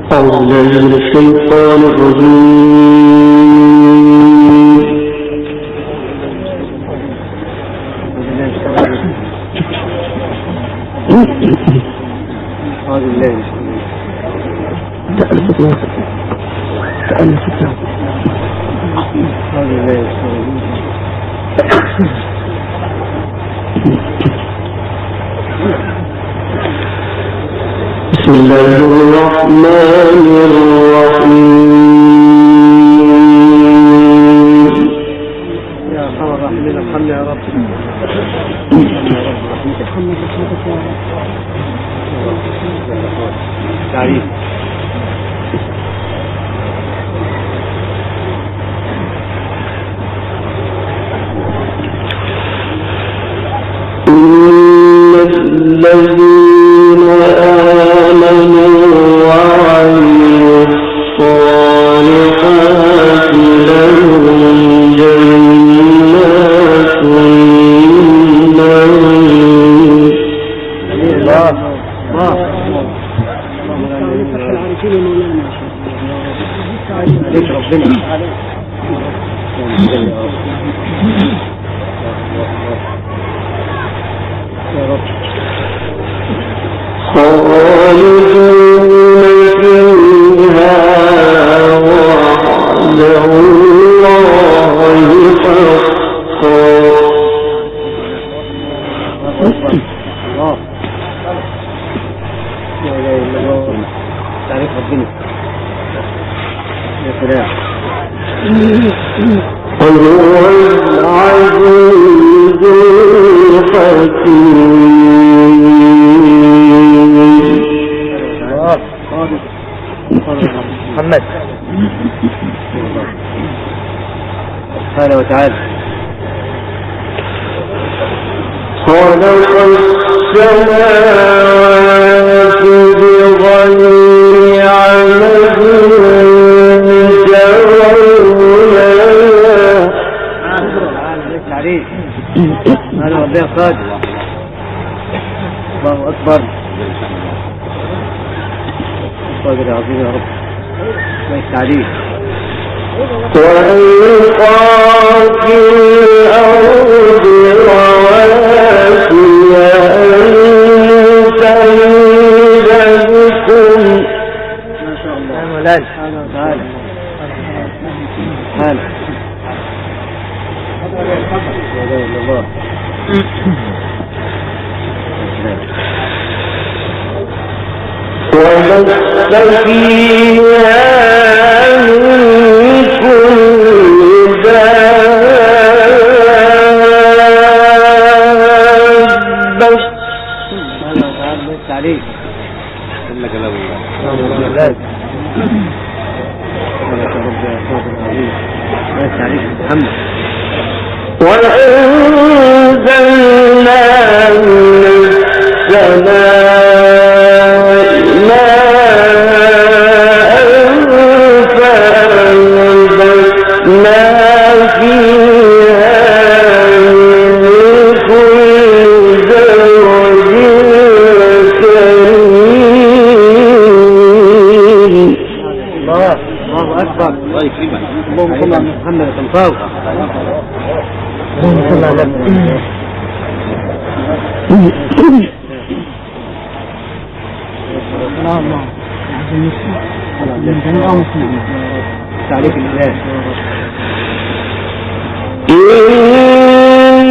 أعوذ بالله من الشيطان الرجيم. أعوذ بالله بسم الله الرحمن الرحيم. يا أرحم الراحمين ارحمنا يا رب. تعريف الذين آمنوا وعملوا الصالحات لهم جنات النعيم. عليك ربنا يا رب. خالدون فيها وعد الله حقا. الله لا إله إلا الله. تعريف ربنا يا سلام. وهو العزيز الحكيم. محمد سبحانه وتعالى خلق السماوات بغير عمد ترونها. أنا ربي صادق. الله أكبر. صادق عظيم يا رب. ما يستعديه. وألقى في الأرض رواسي أن تميد بكم. ما شاء الله. يا مولانا سبحانه وتعالى. سبحانه. لا إله إلا الله. وبث فيها من كل دابة. سبحانه وتعالى ما يستعديه. إنك لا الله. محمد وأنزلنا من السماء ماء فأنبتنا فيها من كل زوج كريم. الله أكبر. اللهم صل على محمد تنفوق. اللهم صل على تعليق الإله. إن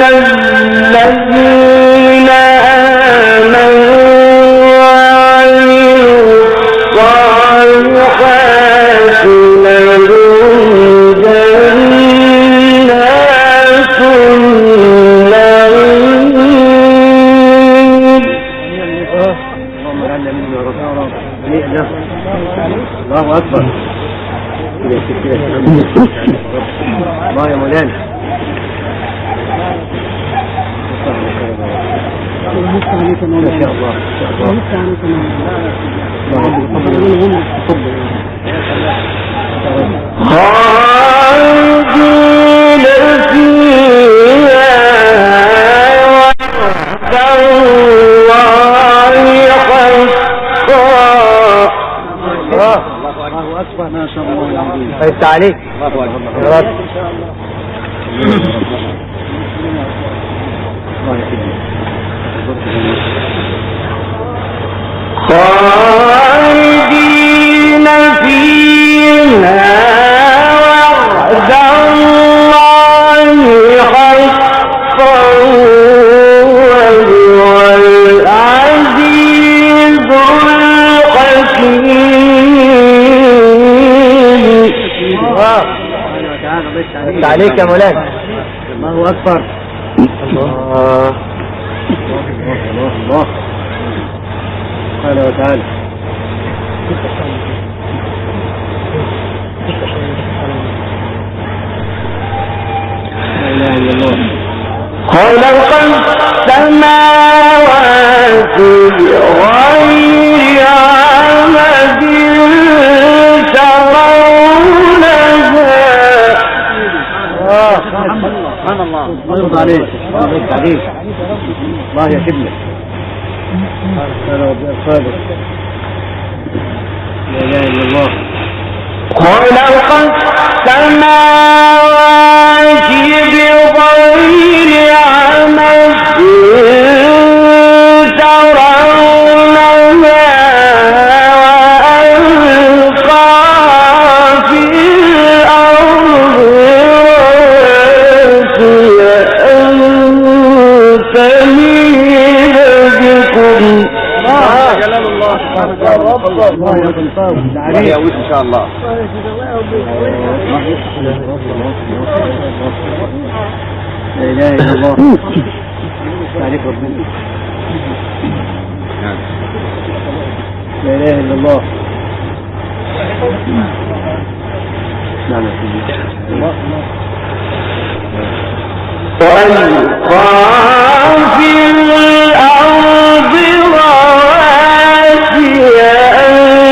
الذين آمنوا وعملوا الصالحات لهم جنات النعيم. اللهم اجعلنا منه يا رب. الله أكبر. الله يا مولانا. ما شاء الله. خالدين فيها وعد الله حقا. الله أكبر ما شاء الله العظيم. التعليق الله أكبر يا رب. الله يكرمك. خالدين فيها وعد الله حقا وهو العزيز الحكيم. التعليق يا مولانا. الله أكبر. الله الله سبحانه وتعالى. لا إله إلا الله. خلق السماوات بغير عمد ترونها. سبحان الله. الله يرضى عليك. الله يرضى عليك. الله يكرمك. أنا وبأصحابك. لا إله إلا الله. خلق السماوات بغير عمد ترونها وألقى في الأرض رواسي أن تميد بكم. جلال الله. الله يكرمك. عليك إن شاء الله. لا إله إلا الله. عليك ربنا. لا إله إلا الله. نعم يا سيدي. وألقى في الأرض رواسي أن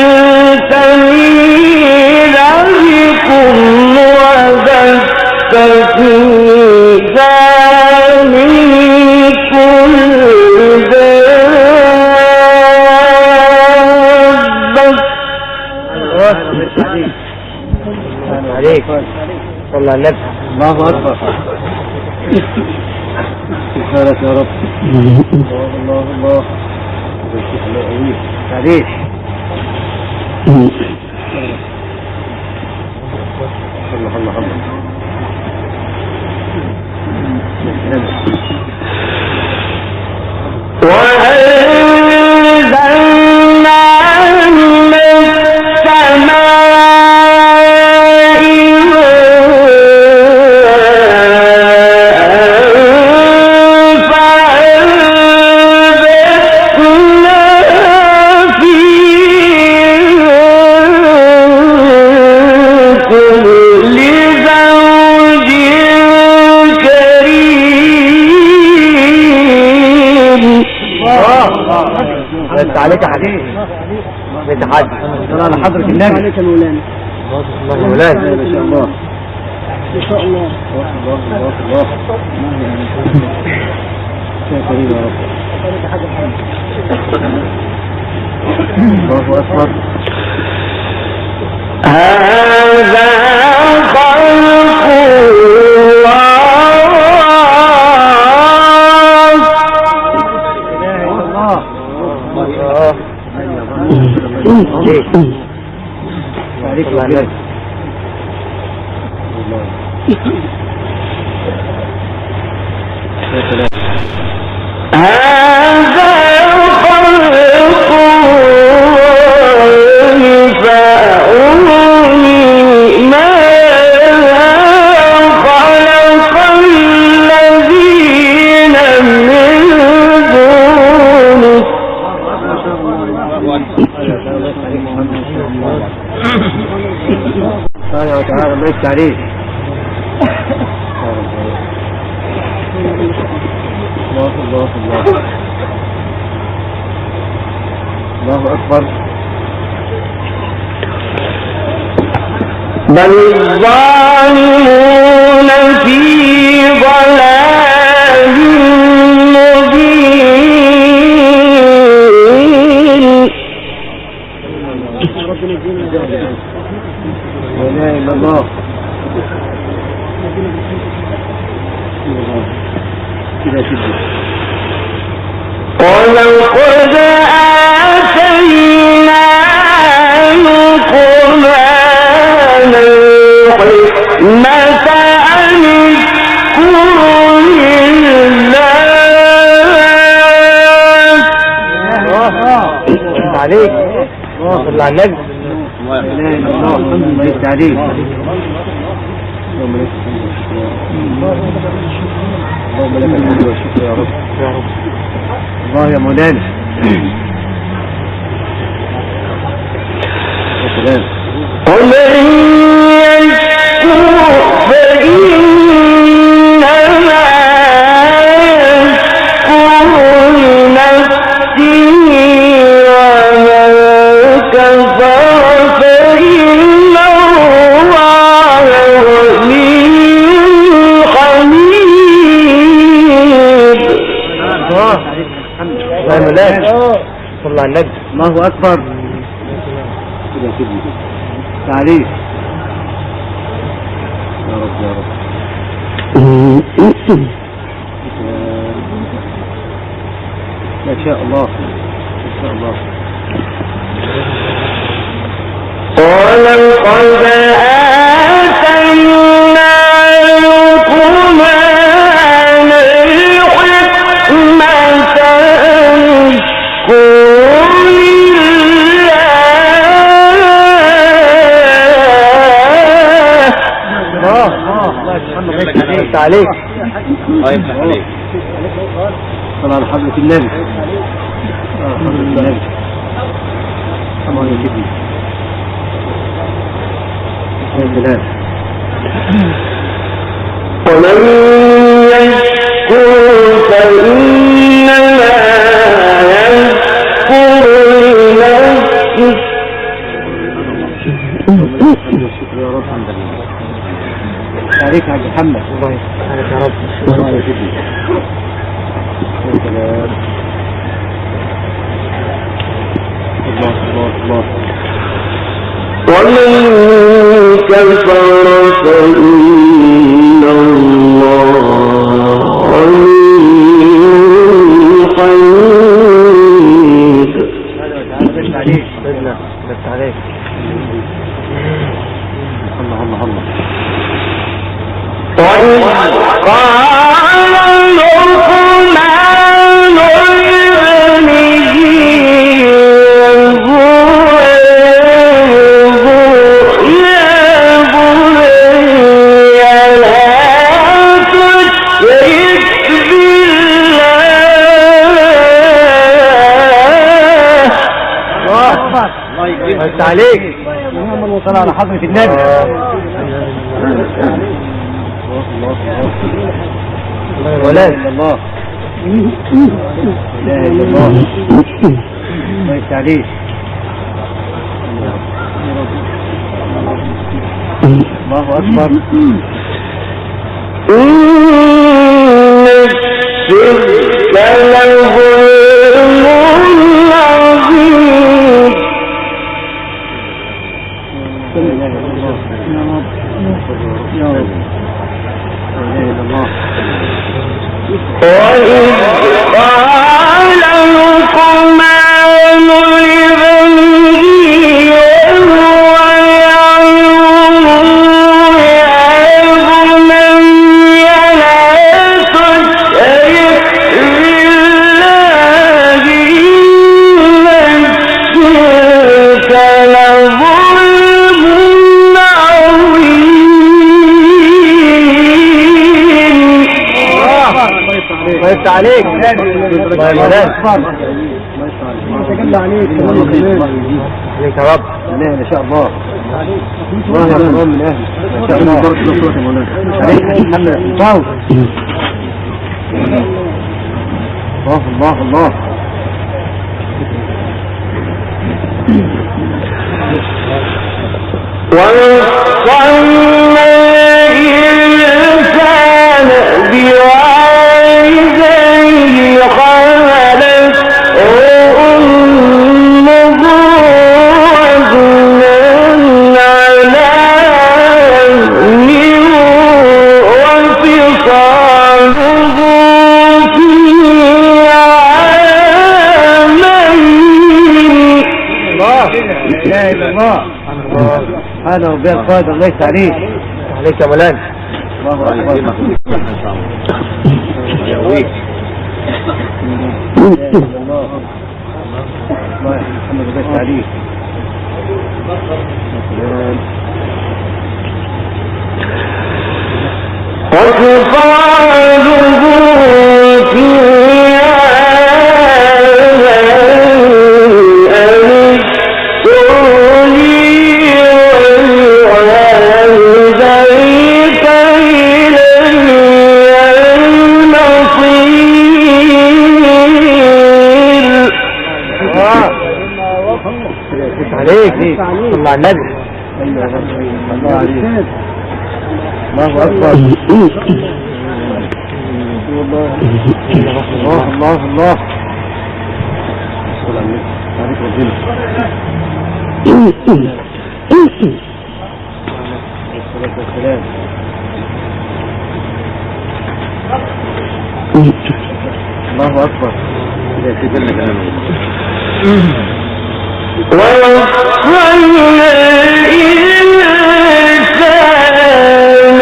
تميد بكم وبث فيها من كل دابة. عليك صلى الله عليه وسلم. الله أكبر. سبحانك يا رب. الله الله الله. عليك. الله الله الله. وأنزلنا من السماء فأنبتنا فيه كل زوج كريم. التعليق يا حبيبي. التحدي. صلى على حضرة النبي. عليك مولانا. الله مولانا. ما شاء الله. ما شاء الله. الله الله الله. يا كريم يا رب. الله أكبر. هذا خلق الله. عليك الله. هذا خلق فأروني ماذا خلق الذين من دونه. سبحانه وتعالى. الله يفتح عليك. الله الله الله. الله أكبر. بل الظالمون في ضلال مبين. لا اله الا الله. كده كده. ولقد آتينا لقمان الحكمة أن اشكر لله. عليك صلى على النبي. لا اله الا الله. الحمد لله التعليم. اللهم لك الحمد والشكر يا رب. الله يا مولانا. يا سلام. ومن يشكر فإنما يشكر لنفسه ومن كفر فإن الله غني حميد. الله يا مولانا صلى على النبي. الله اكبر. كده كده. تعريف يا رب يا رب. ما شاء الله ما شاء الله. ولقد آتينا لقمان الحكمة أن اشكر انت عليك. الله يفتح عليك. صلى على حضرة النبي. حضرة النبي. الله يكفي. يا سلام. ومن يشكر فإنما يشكر لنفسه. الشكر يا رب. الحمد لله. عليك يا عبد محمد. الله يسعدك يا رب. الله يكفي. يا سلام. الله الله الله. ومن كفر فإن الله غني حميد. بس عليك. الله الله الله. وإذ قال لقمان لابنه بس عليك. اللهم صل على حضرة النبي. ولا الله الله. لا اله الا الله. الله يفتح عليك. الله اكبر. إن الشرك لظلم عظيم. لا اله الا الله. يا رب. لا اله الا الله. وإذ قال لقمان لابنه وهو يعظه يا بني لا تشرك بالله إن الشرك لظلم عظيم. الله يفتح عليك. الله يا مولانا. تجلى عليك. عليك يا رب. لا ان شاء الله. الله يا رب من اهل. ان شاء الله. عليك محمد. الله الله الله. ووصينا الإنسان بوالديه حملته أمه هذا ربي القادر الله يستعليك عليك يا مولانا. الله أكبر الله محمد الله يستعليك عليك صلى على النبي. الله عليك الله أكبر الله الله عليك ربنا الصلاة والسلام الله أكبر لا تجلك أنا ووصينا الإنسان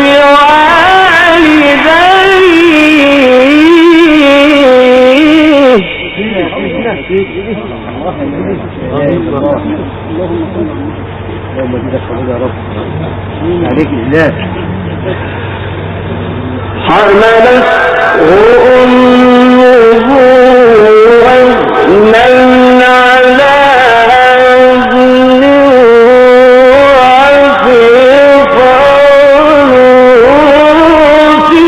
اللهم اجزاك خير يا رب عليك إجلاس حملته أمه وهنا على وزن وفصاله في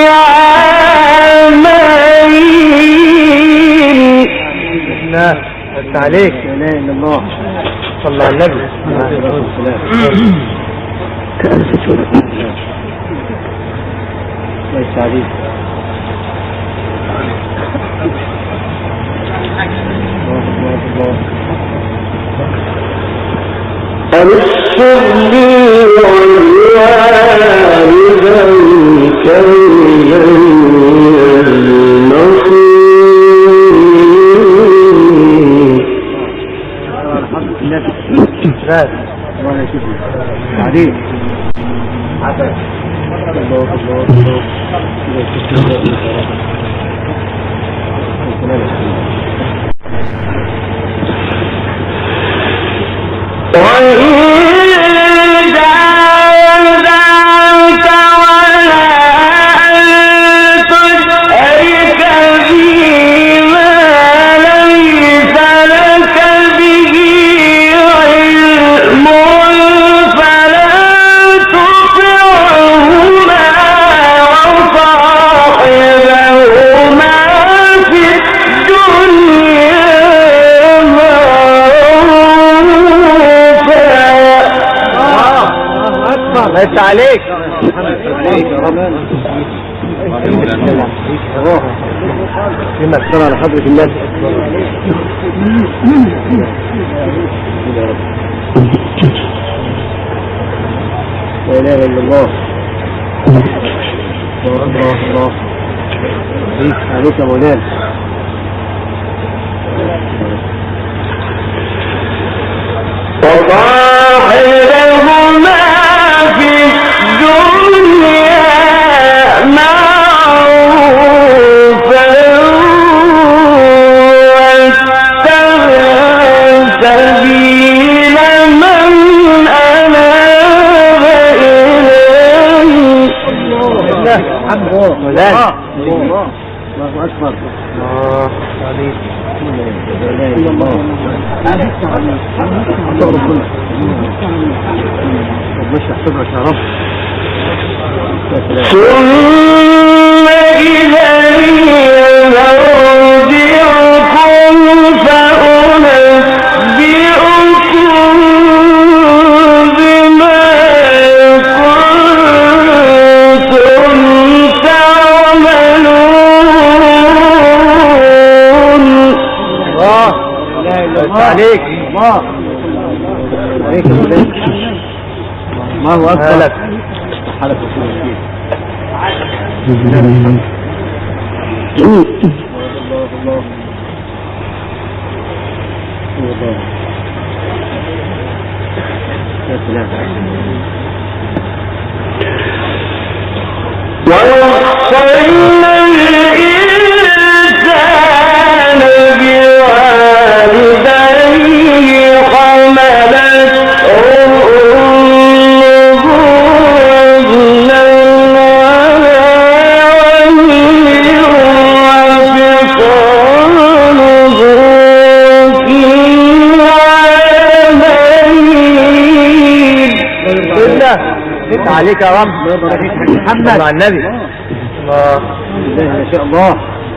عامين. عليك لا إله إلا الله صلى على النبي. الله يسعدك أبشر لي والوالدين كيلا الله يشفيك عليك بس عليك لما اكثر على حضرة الناس لا اله الا الله الله الله عليك يا مولانا وصاحبهما في الدنيا معروفا واتبع سبيل من أناب إليه. الله أكبر الله عليك لا اله الا الله ربنا صدرك يا رب. ثم إليه مرجعكم فأنبئكم بما كنتم تعملون. الله لا اله الا الله عليك الله عليك يا مولانا الله اكبر حلف رسول الله الله ووصينا الإنسان بوالديه حملته أمه وهنا على وهن وفصاله في عامين. انت عليك يا رب. محمد مع النبي. الله ما شاء الله.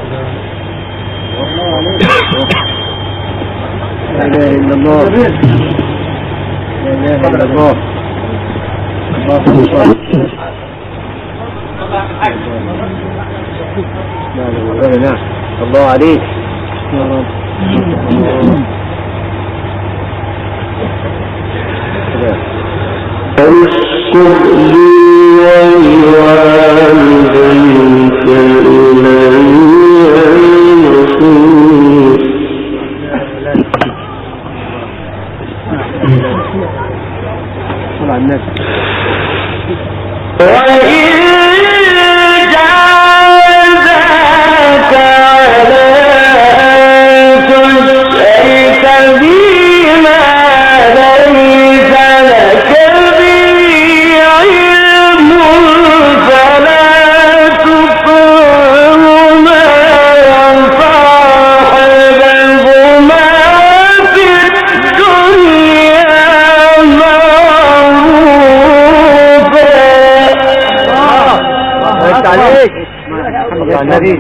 لا اله الا الله. لا اله الا الله. الله عليك يا رب. اشكر لي ولوالديك إلي المصير. صلى على النبي. وإن جاهداك على أن تشرك بما ليس لك به علم فلا تطعهما وصاحبهما في الدنيا معروفا. عليك يا النبي.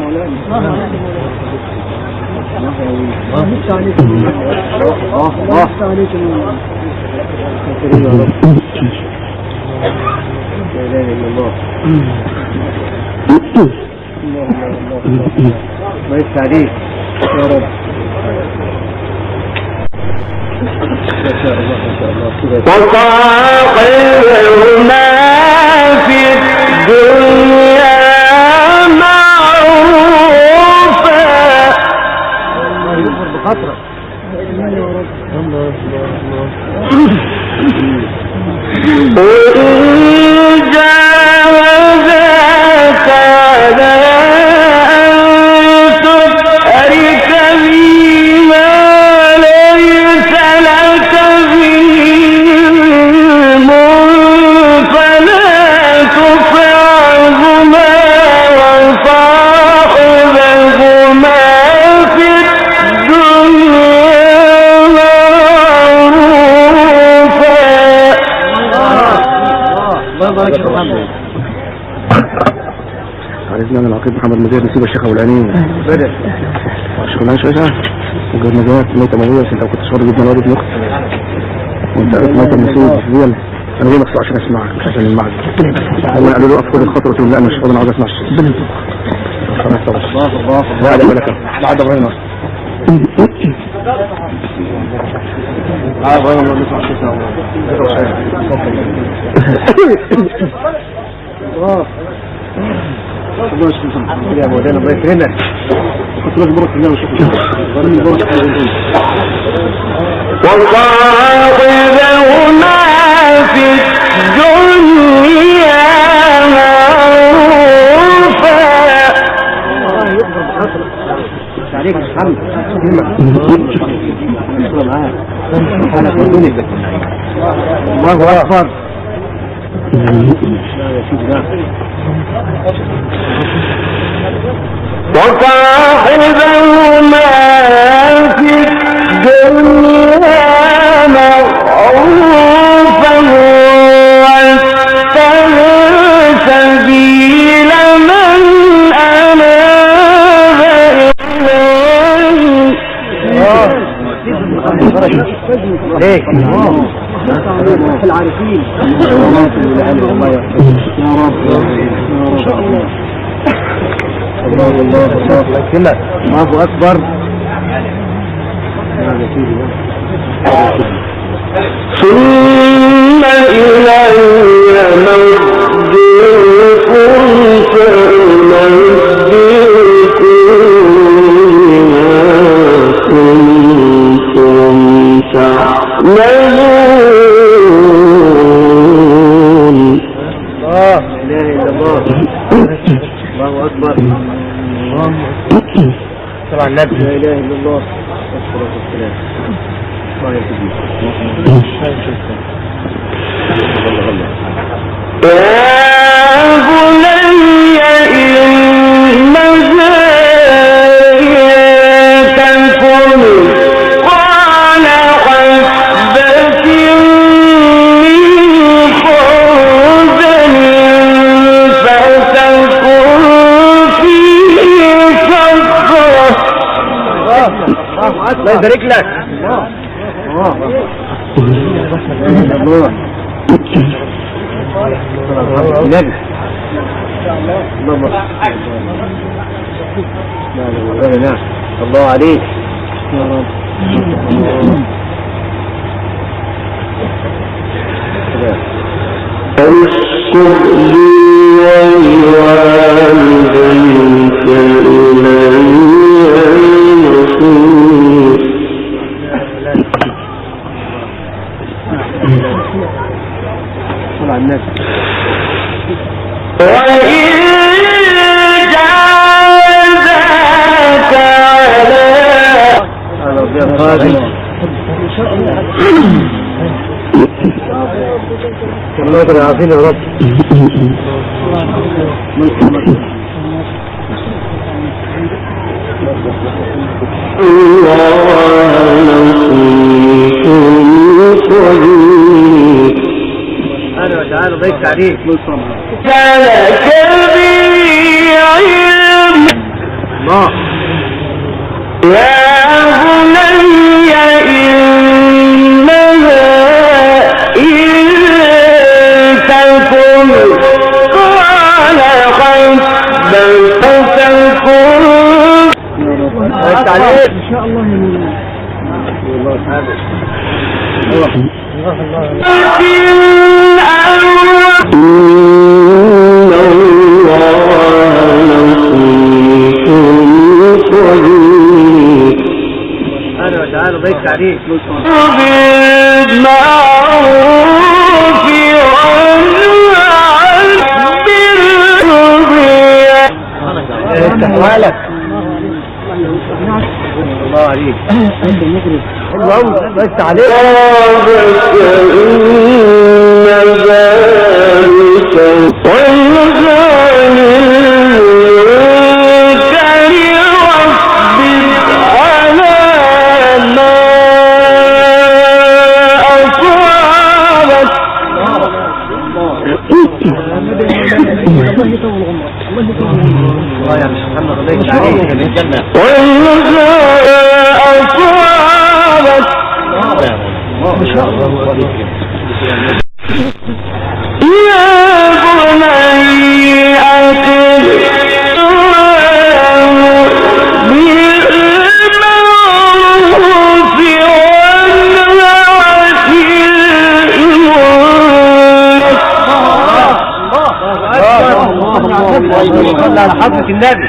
الله يفتح عليك يا رب. وصاحبهما في الدنيا معروفا. بخطرة. وإن جاهداك على أن تشرك بما ليس لك به علم فلا تطعهما وصاحبهما في الدنيا عرفنا ان العقيد محمد مدير نسيب الشيخ اولاني بدأ شغلان شويه وجاب نجاة ميتة موية. انت كنت صور جدا والد نقط وانت عرفت ميتة نسيب دي انا ليه مقصود عشان اسمعك مش عشان المعد. اول قالوا له اقف كل الخطر قلت لهم لا مش فاضي انا عاوز اسمع الشيء. الله لا ده بالك بعد ابراهيم ابراهيم الله يسمع الشيء يا مولانا الله يكرمك. كنت لازم بروح هنا وشوف وصاحبهما في الدنيا معروفا. الله يقدر بخاطرك عليك الحمد الله اكبر. وصاحبهما في الدنيا معروفا واتبع سبيل من أناب إليه. العارفين الله يحفظك يا رب ان شاء الله. الله الله اكبر. ثم إلي مرجعكم فأنبئكم بما كنتم تعملون. أكبر. طبعا النبي لا إله إلا الله والصلاة والسلام. الله يهديك. الله يبارك لك. الله عليك يا رب. اشكر لي ولوالديك إلي المصير. صلى على النبي. الله يقدر يعافينا يا رب. أنا وتعالى ضيفت عليك. فلك بي علم الله يا بني إنها إن تكن قال خير بل تكن ضيفت عليك. إن شاء الله أنا وتعالى ضيفت عليك. بالمعروف استحوالك. الله عليك. الله ضيفت عليك. الله يا مش محمد ضيفت عليك من الجنة. ما شاء الله. يا بني أقم بالمعروف صلى على حضرة النبي.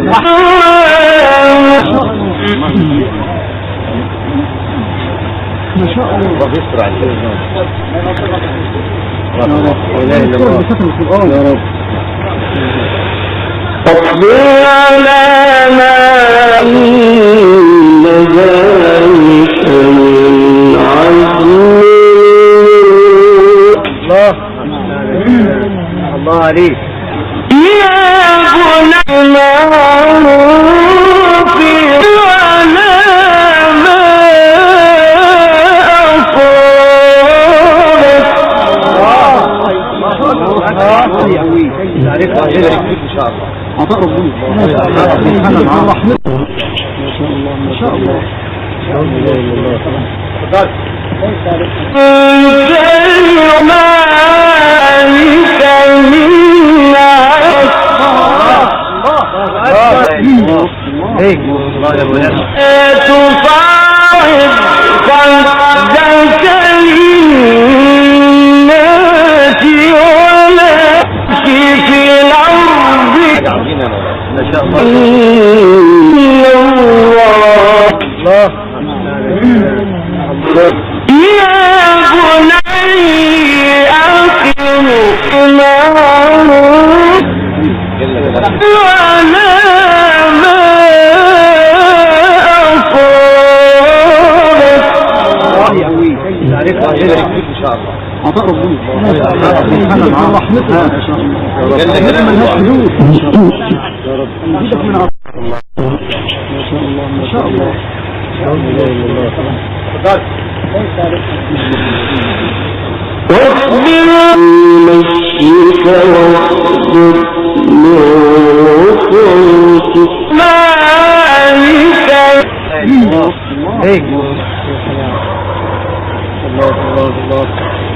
ما شاء الله. الله يسرع عليك. لا إله إلا الله. يا رب. اصبر على ما إن ذلك من عزم الله عليك. يا بني معروف على ما أصابك. إن شاء الله. عطاء ربنا. ما شاء الله. ما شاء الله. لا إله إلا الله. هيك الله يا ولد. تصاعد قدك للناس ولا في الأرض. ما شاء الله. الله يا بني عطاء ربنا رحمته ما شاء الله ملهاش حدود يا رب نزيدك من عطاء الله ما شاء الله ما شاء الله واصبر مشيك واصبر لوصولك مالك الله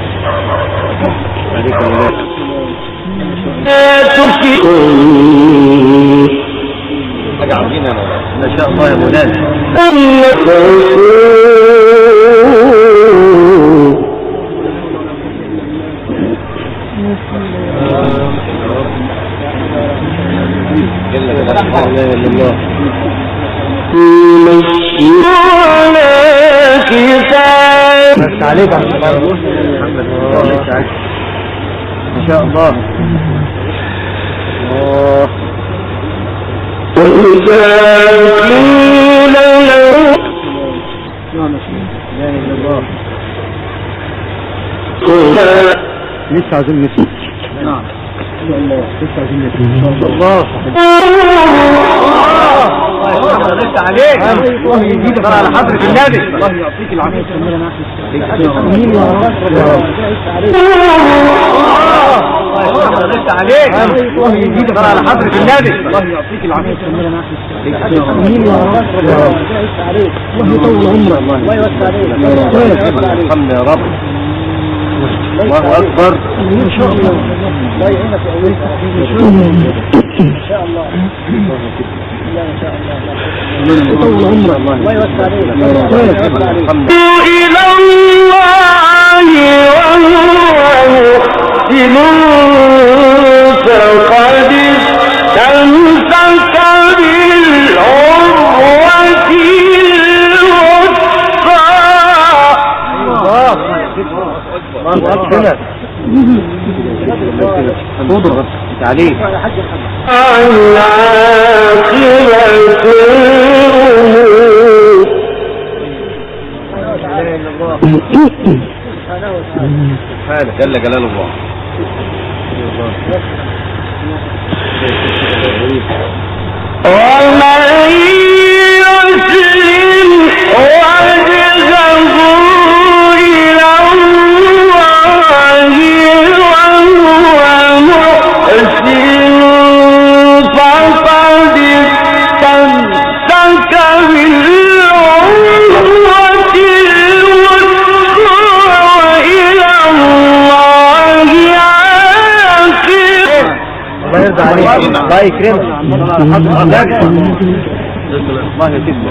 عليك الله لا تشرك حاجة عظيمة ما شاء الله يا مولانا انك الله مشي على كتاب بس عليك ما شاء الله وإذا قيل له لسه عايزين نسمع نعم لسه عايزين نسمع الله لسه عليك الله يزيدك على حضرة النبي الله يعطيك العافية لسه عليك الله يزيدك على حضرة النبي الله يعطيك العافية الله يطول عمرك الله يوسع عليك الحمد يا رب الله أكبر إن شاء الله الله يعينك ويقويك إن شاء الله إن شاء الله يطول عمرك الله يوسع عليك الحمد إلى الله وهو محسن فقد استمسك بالعروة الله أكبر صدر عليك سبحانه جل جلال الله ومن يسلم وجهه إلى الله وهو محسن فقد استمسك بالعروة الوثقى وإلى الله عاقبة. الله يرضى عليك الله يكرمك الله يكرمك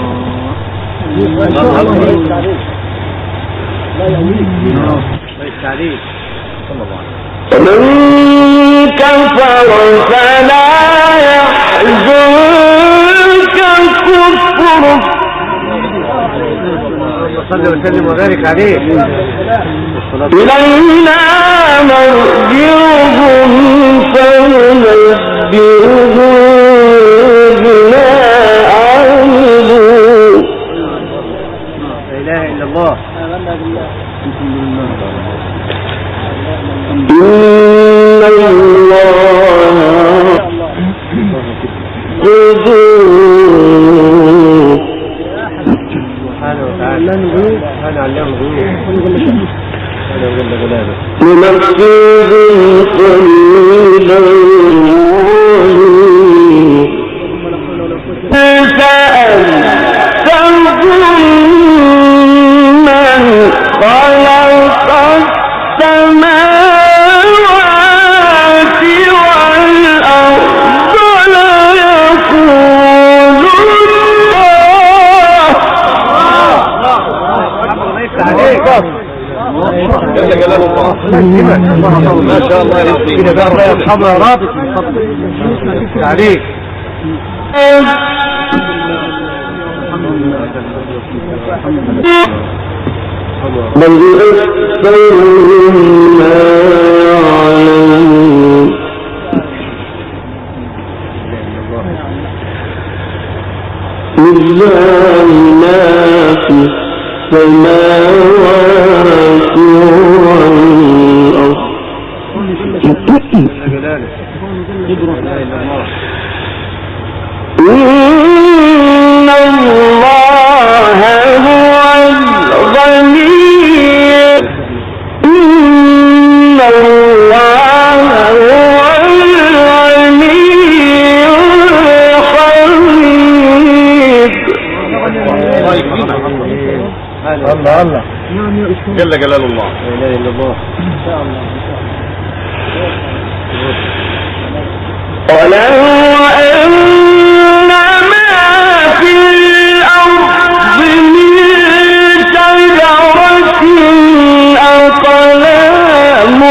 ومن كفر فلا يحزنك كفره صلى وسلم وبارك عليه إلينا مرجعهم فننبئهم بما عملوا. لا إله إلا الله إن الله قدوس سبحانه وتعالى سبحانه علام الغيوب لنفسه قليلا سألتهم من خلق السماوات والأرض ليقولن جل جلال الله ما شاء الله كده بقى الله يرحمه رابط من فضله عليك بل أكثرهم لا يعلمون. لله ما في السماوات والأرض إن الله هو الغني إن الله هو الغني الحميد الله الله جل جلال الله لا اله الا الله ان شاء الله ولو أن ما في الأرض من شجرة أقلام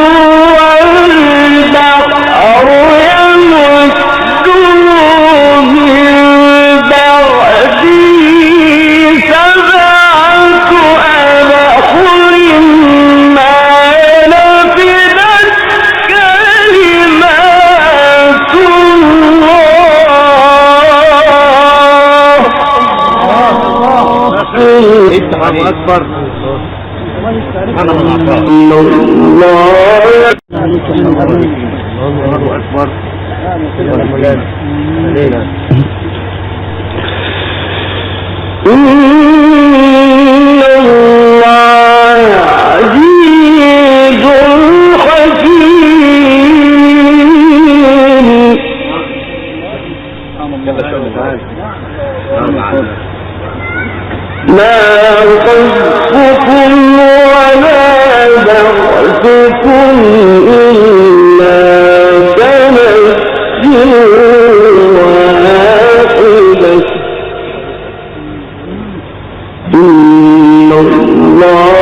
والبحر يمده من بعده سبعة أبحر ما نفدت كلمات الله اكبر انا من الله اكبر إن الله عزيز حكيم ما خلقكم ولا بعثكم إلا كنفس واحدة إن الله